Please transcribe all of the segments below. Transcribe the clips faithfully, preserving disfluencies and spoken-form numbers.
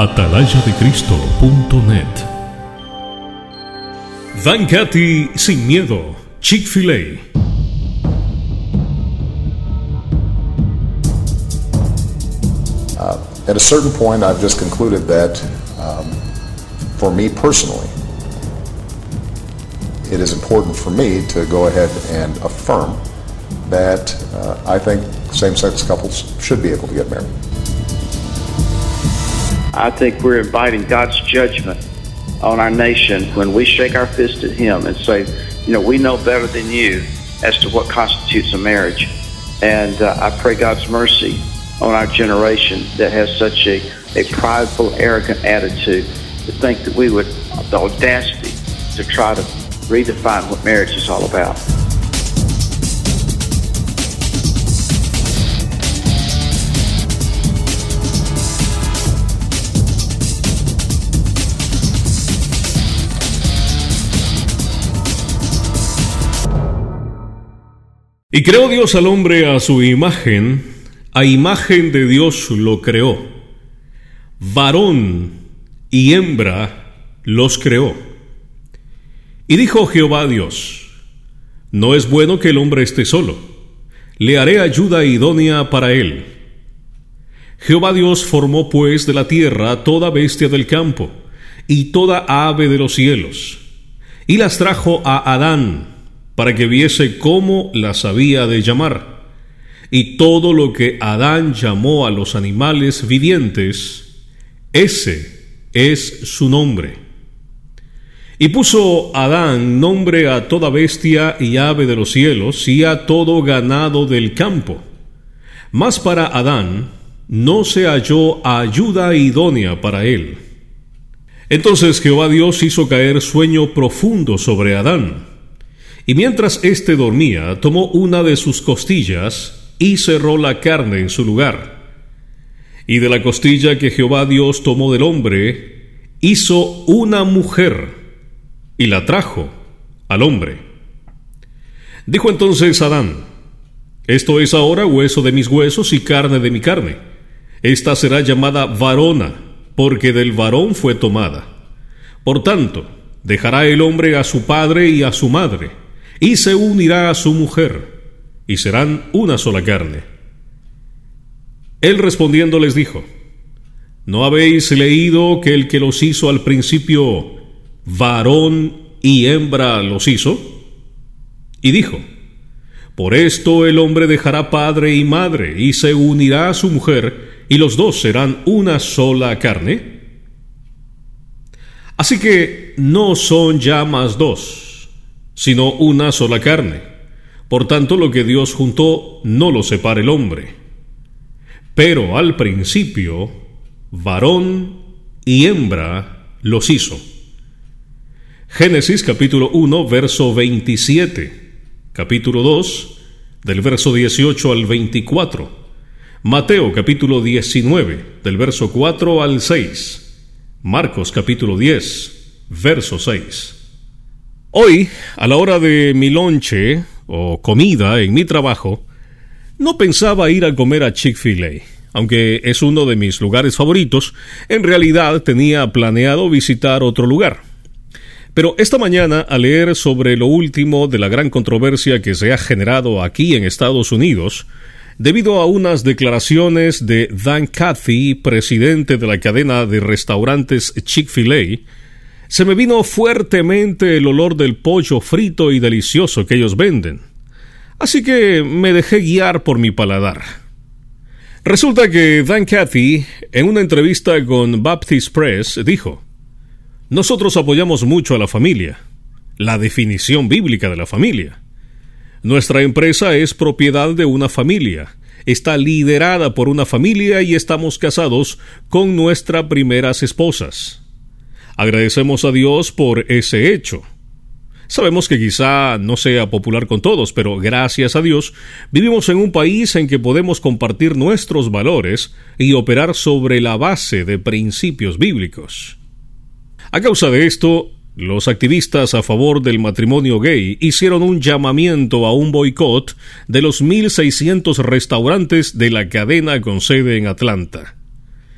atalaya de cristo punto net. Dan Cathy sin miedo, Chick-fil-A. Uh, at a certain point, I've just concluded that, um, for me personally, it is important for me to go ahead and affirm that uh, I think same-sex couples should be able to get married. I think we're inviting God's judgment on our nation when we shake our fist at Him and say, you know, we know better than you as to what constitutes a marriage. And uh, I pray God's mercy on our generation that has such a, a prideful, arrogant attitude to think that we would have the audacity to try to redefine what marriage is all about. Y creó Dios al hombre a su imagen, a imagen de Dios lo creó. Varón y hembra los creó. Y dijo Jehová Dios: no es bueno que el hombre esté solo, le haré ayuda idónea para él. Jehová Dios formó pues de la tierra toda bestia del campo, y toda ave de los cielos, y las trajo a Adán, para que viese cómo las había de llamar. Y todo lo que Adán llamó a los animales vivientes, ese es su nombre. Y puso Adán nombre a toda bestia y ave de los cielos, y a todo ganado del campo. Mas para Adán no se halló ayuda idónea para él. Entonces Jehová Dios hizo caer sueño profundo sobre Adán. Y mientras éste dormía, tomó una de sus costillas y cerró la carne en su lugar. Y de la costilla que Jehová Dios tomó del hombre, hizo una mujer y la trajo al hombre. Dijo entonces Adán: esto es ahora hueso de mis huesos y carne de mi carne. Esta será llamada varona, porque del varón fue tomada. Por tanto, dejará el hombre a su padre y a su madre, y se unirá a su mujer, y serán una sola carne. Él respondiendo les dijo: ¿no habéis leído que el que los hizo al principio, varón y hembra los hizo? Y dijo: por esto el hombre dejará padre y madre, y se unirá a su mujer, y los dos serán una sola carne. Así que no son ya más dos, sino una sola carne. Por tanto, lo que Dios juntó, no lo separe el hombre. Pero al principio, varón y hembra los hizo. Génesis capítulo uno, verso veintisiete. Capítulo dos, del verso dieciocho al veinticuatro. Mateo capítulo diecinueve, del verso cuatro al seis. Marcos capítulo diez, verso seis. Hoy, a la hora de mi lonche o comida en mi trabajo, no pensaba ir a comer a Chick-fil-A. Aunque es uno de mis lugares favoritos, en realidad tenía planeado visitar otro lugar. Pero esta mañana, al leer sobre lo último de la gran controversia que se ha generado aquí en Estados Unidos, debido a unas declaraciones de Dan Cathy, presidente de la cadena de restaurantes Chick-fil-A, se me vino fuertemente el olor del pollo frito y delicioso que ellos venden. Así que me dejé guiar por mi paladar. Resulta que Dan Cathy, en una entrevista con Baptist Press, dijo: nosotros apoyamos mucho a la familia, la definición bíblica de la familia. Nuestra empresa es propiedad de una familia, está liderada por una familia y estamos casados con nuestras primeras esposas. Agradecemos a Dios por ese hecho. Sabemos que quizá no sea popular con todos, pero gracias a Dios vivimos en un país en que podemos compartir nuestros valores y operar sobre la base de principios bíblicos. A causa de esto, los activistas a favor del matrimonio gay hicieron un llamamiento a un boicot de los mil seiscientos restaurantes de la cadena con sede en Atlanta.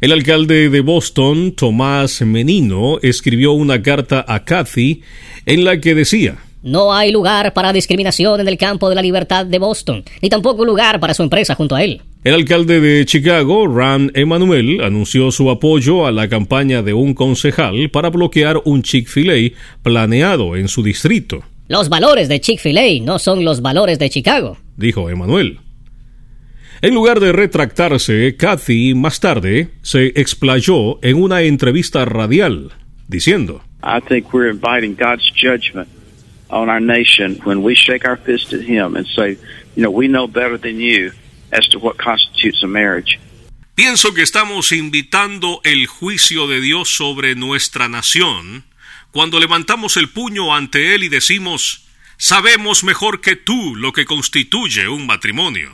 El alcalde de Boston, Tomás Menino, escribió una carta a Cathy en la que decía: no hay lugar para discriminación en el campo de la libertad de Boston, ni tampoco lugar para su empresa junto a él. El alcalde de Chicago, Rahm Emanuel, anunció su apoyo a la campaña de un concejal para bloquear un Chick-fil-A planeado en su distrito. Los valores de Chick-fil-A no son los valores de Chicago, dijo Emanuel. En lugar de retractarse, Cathy más tarde se explayó en una entrevista radial, diciendo: I think we're inviting God's judgment on our nation when we shake our fist at him and say, you know, we know better than you as to what constitutes a marriage. Pienso que estamos invitando el juicio de Dios sobre nuestra nación cuando levantamos el puño ante él y decimos: sabemos mejor que tú lo que constituye un matrimonio.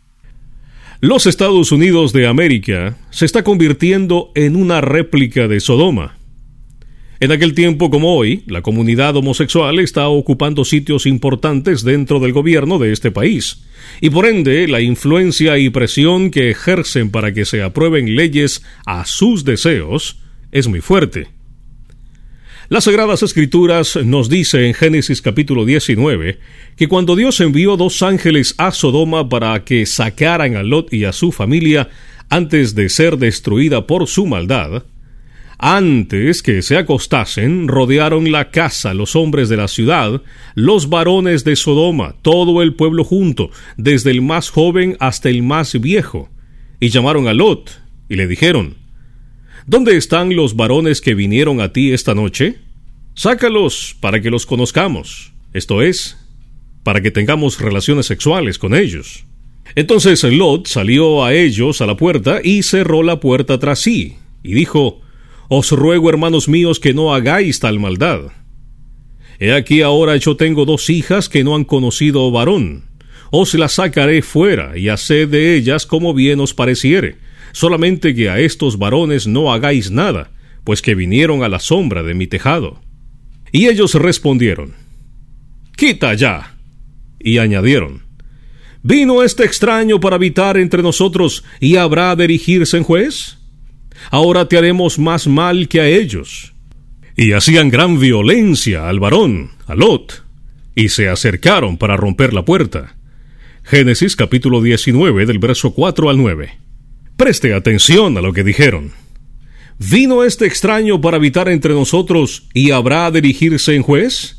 Los Estados Unidos de América se está convirtiendo en una réplica de Sodoma. En aquel tiempo como hoy, la comunidad homosexual está ocupando sitios importantes dentro del gobierno de este país, y por ende la influencia y presión que ejercen para que se aprueben leyes a sus deseos es muy fuerte. Las Sagradas Escrituras nos dice en Génesis capítulo diecinueve que cuando Dios envió dos ángeles a Sodoma para que sacaran a Lot y a su familia antes de ser destruida por su maldad, antes que se acostasen, rodearon la casa los hombres de la ciudad, los varones de Sodoma, todo el pueblo junto, desde el más joven hasta el más viejo, y llamaron a Lot, y le dijeron: ¿dónde están los varones que vinieron a ti esta noche? Sácalos para que los conozcamos, esto es, para que tengamos relaciones sexuales con ellos. Entonces Lot salió a ellos a la puerta y cerró la puerta tras sí, y dijo: os ruego, hermanos míos, que no hagáis tal maldad. He aquí ahora yo tengo dos hijas que no han conocido varón. Os las sacaré fuera, y haced de ellas como bien os pareciere. Solamente que a estos varones no hagáis nada, pues que vinieron a la sombra de mi tejado. Y ellos respondieron: quita ya. Y añadieron: ¿vino este extraño para habitar entre nosotros y habrá de erigirse en juez? Ahora te haremos más mal que a ellos. Y hacían gran violencia al varón, a Lot, y se acercaron para romper la puerta. Génesis capítulo diecinueve, del verso cuatro al nueve. Preste atención a lo que dijeron. ¿Vino este extraño para habitar entre nosotros y habrá de erigirse en juez?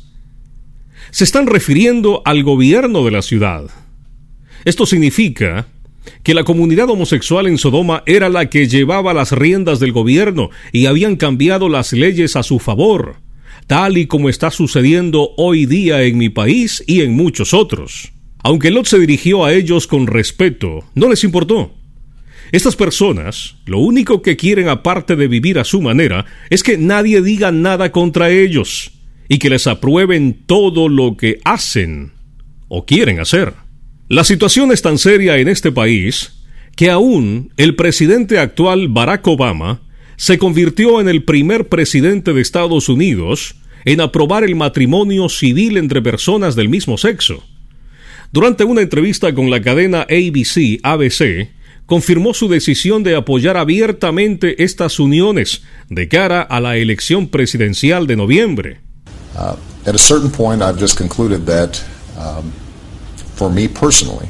Se están refiriendo al gobierno de la ciudad. Esto significa que la comunidad homosexual en Sodoma era la que llevaba las riendas del gobierno y habían cambiado las leyes a su favor, tal y como está sucediendo hoy día en mi país y en muchos otros. Aunque Lot se dirigió a ellos con respeto, no les importó. Estas personas, lo único que quieren aparte de vivir a su manera, es que nadie diga nada contra ellos y que les aprueben todo lo que hacen o quieren hacer. La situación es tan seria en este país que aún el presidente actual Barack Obama se convirtió en el primer presidente de Estados Unidos en aprobar el matrimonio civil entre personas del mismo sexo. Durante una entrevista con la cadena A B C, A B C, confirmó su decisión de apoyar abiertamente estas uniones de cara a la elección presidencial de noviembre. Uh, at a certain point, I've just concluded that um, for me personally,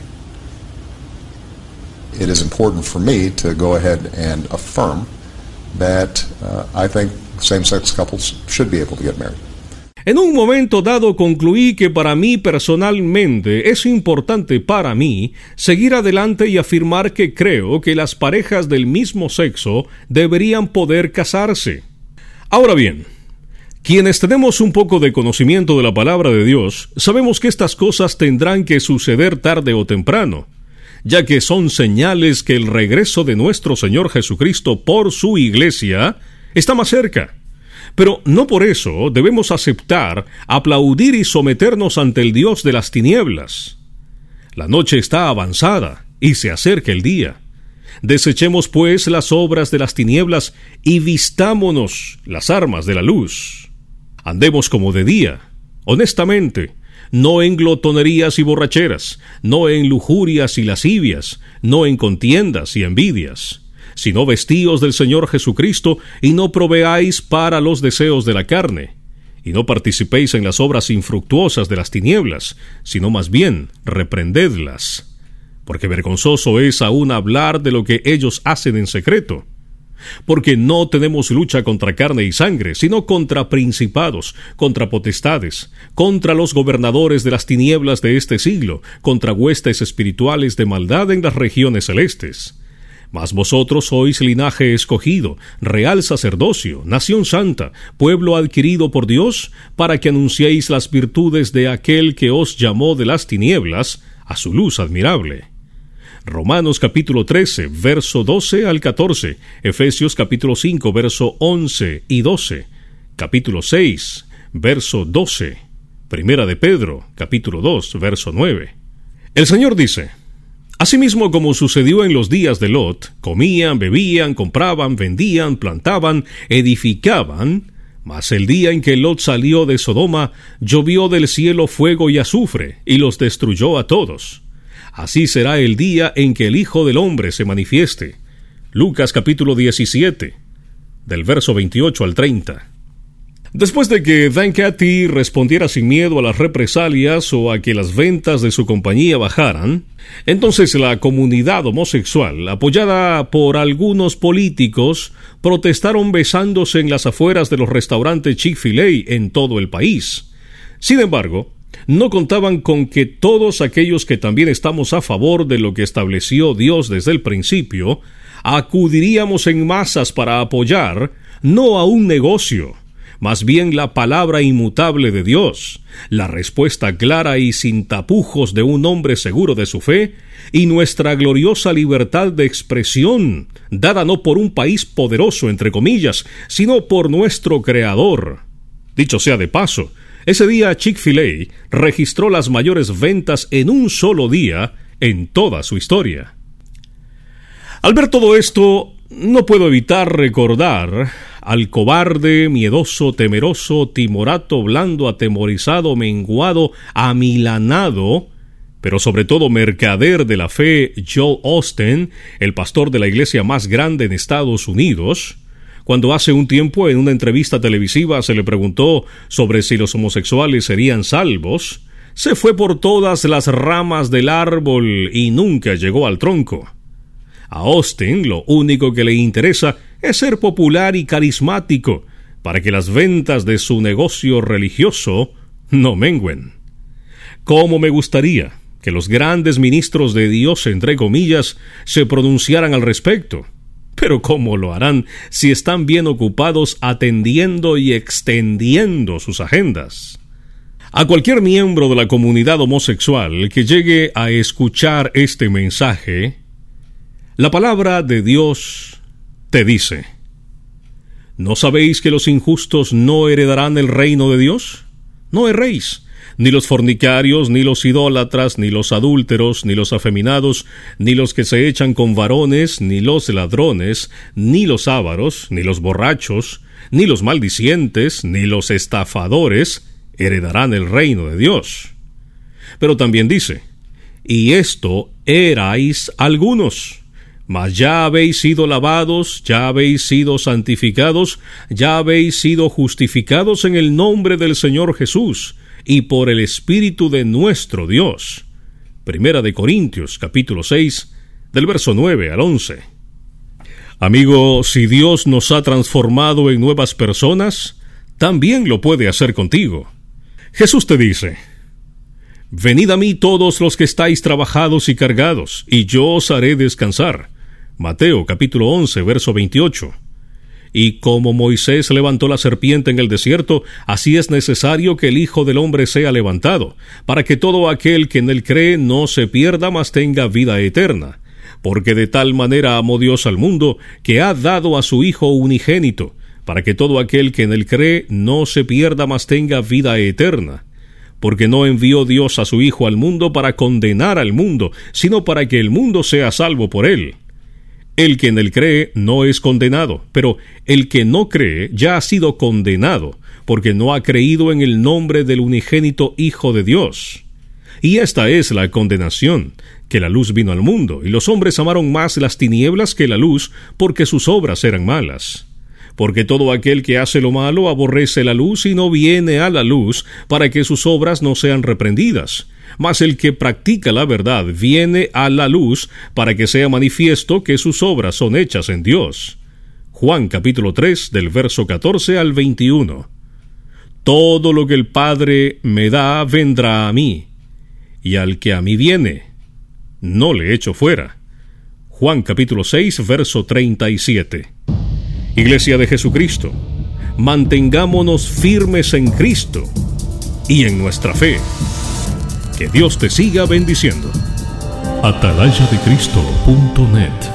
it is important for me to go ahead and affirm that uh, I think same-sex couples should be able to get married. En un momento dado concluí que para mí personalmente es importante para mí seguir adelante y afirmar que creo que las parejas del mismo sexo deberían poder casarse. Ahora bien, quienes tenemos un poco de conocimiento de la palabra de Dios, sabemos que estas cosas tendrán que suceder tarde o temprano, ya que son señales que el regreso de nuestro Señor Jesucristo por su iglesia está más cerca. Pero no por eso debemos aceptar, aplaudir y someternos ante el Dios de las tinieblas. La noche está avanzada y se acerca el día. Desechemos pues las obras de las tinieblas y vistámonos las armas de la luz. Andemos como de día, honestamente, no en glotonerías y borracheras, no en lujurias y lascivias, no en contiendas y envidias, sino vestíos del Señor Jesucristo, y no proveáis para los deseos de la carne, y no participéis en las obras infructuosas de las tinieblas, sino más bien reprendedlas, porque vergonzoso es aún hablar de lo que ellos hacen en secreto. Porque no tenemos lucha contra carne y sangre, sino contra principados, contra potestades, contra los gobernadores de las tinieblas de este siglo, contra huestes espirituales de maldad en las regiones celestes. Mas vosotros sois linaje escogido, real sacerdocio, nación santa, pueblo adquirido por Dios, para que anunciéis las virtudes de aquel que os llamó de las tinieblas a su luz admirable. Romanos capítulo trece, verso doce al catorce, Efesios capítulo cinco, verso once y doce, capítulo seis, verso doce, Primera de Pedro, capítulo dos, verso nueve. El Señor dice: asimismo como sucedió en los días de Lot, comían, bebían, compraban, vendían, plantaban, edificaban, mas el día en que Lot salió de Sodoma, llovió del cielo fuego y azufre, y los destruyó a todos. Así será el día en que el Hijo del Hombre se manifieste. Lucas capítulo diecisiete, del verso veintiocho al treinta. Después de que Dan Cathy respondiera sin miedo a las represalias o a que las ventas de su compañía bajaran, entonces la comunidad homosexual, apoyada por algunos políticos, protestaron besándose en las afueras de los restaurantes Chick-fil-A en todo el país. Sin embargo, no contaban con que todos aquellos que también estamos a favor de lo que estableció Dios desde el principio, acudiríamos en masas para apoyar no a un negocio, más bien la palabra inmutable de Dios, la respuesta clara y sin tapujos de un hombre seguro de su fe, y nuestra gloriosa libertad de expresión, dada no por un país poderoso, entre comillas, sino por nuestro Creador. Dicho sea de paso, ese día Chick-fil-A registró las mayores ventas en un solo día en toda su historia. Al ver todo esto, no puedo evitar recordar al cobarde, miedoso, temeroso, timorato, blando, atemorizado, menguado, amilanado, pero sobre todo mercader de la fe, Joel Osteen, el pastor de la iglesia más grande en Estados Unidos, cuando hace un tiempo en una entrevista televisiva se le preguntó sobre si los homosexuales serían salvos, se fue por todas las ramas del árbol y nunca llegó al tronco. A Osteen lo único que le interesa es ser popular y carismático para que las ventas de su negocio religioso no mengüen. ¿Cómo me gustaría que los grandes ministros de Dios, entre comillas, se pronunciaran al respecto? Pero ¿cómo lo harán si están bien ocupados atendiendo y extendiendo sus agendas? A cualquier miembro de la comunidad homosexual que llegue a escuchar este mensaje, la palabra de Dios te dice: ¿no sabéis que los injustos no heredarán el reino de Dios? No erréis. Ni los fornicarios, ni los idólatras, ni los adúlteros, ni los afeminados, ni los que se echan con varones, ni los ladrones, ni los ávaros, ni los borrachos, ni los maldicientes, ni los estafadores heredarán el reino de Dios. Pero también dice: y esto erais algunos, mas ya habéis sido lavados, ya habéis sido santificados, ya habéis sido justificados en el nombre del Señor Jesús y por el Espíritu de nuestro Dios. Primera de Corintios, capítulo seis, del verso nueve al once. Amigo, si Dios nos ha transformado en nuevas personas, también lo puede hacer contigo. Jesús te dice: venid a mí todos los que estáis trabajados y cargados, y yo os haré descansar. Mateo capítulo once, verso veintiocho. Y como Moisés levantó la serpiente en el desierto, así es necesario que el Hijo del Hombre sea levantado, para que todo aquel que en él cree no se pierda, mas tenga vida eterna. Porque de tal manera amó Dios al mundo, que ha dado a su Hijo unigénito, para que todo aquel que en él cree no se pierda, mas tenga vida eterna. Porque no envió Dios a su Hijo al mundo para condenar al mundo, sino para que el mundo sea salvo por él. El que en él cree no es condenado, pero el que no cree ya ha sido condenado, porque no ha creído en el nombre del unigénito Hijo de Dios. Y esta es la condenación, que la luz vino al mundo, y los hombres amaron más las tinieblas que la luz, porque sus obras eran malas. Porque todo aquel que hace lo malo aborrece la luz y no viene a la luz, para que sus obras no sean reprendidas. Mas el que practica la verdad viene a la luz, para que sea manifiesto que sus obras son hechas en Dios. Juan capítulo tres, del verso catorce al veintiuno. Todo lo que el Padre me da vendrá a mí, y al que a mí viene, no le echo fuera. Juan capítulo seis, verso treinta y siete. Iglesia de Jesucristo, mantengámonos firmes en Cristo y en nuestra fe. Que Dios te siga bendiciendo. atalaya de cristo punto net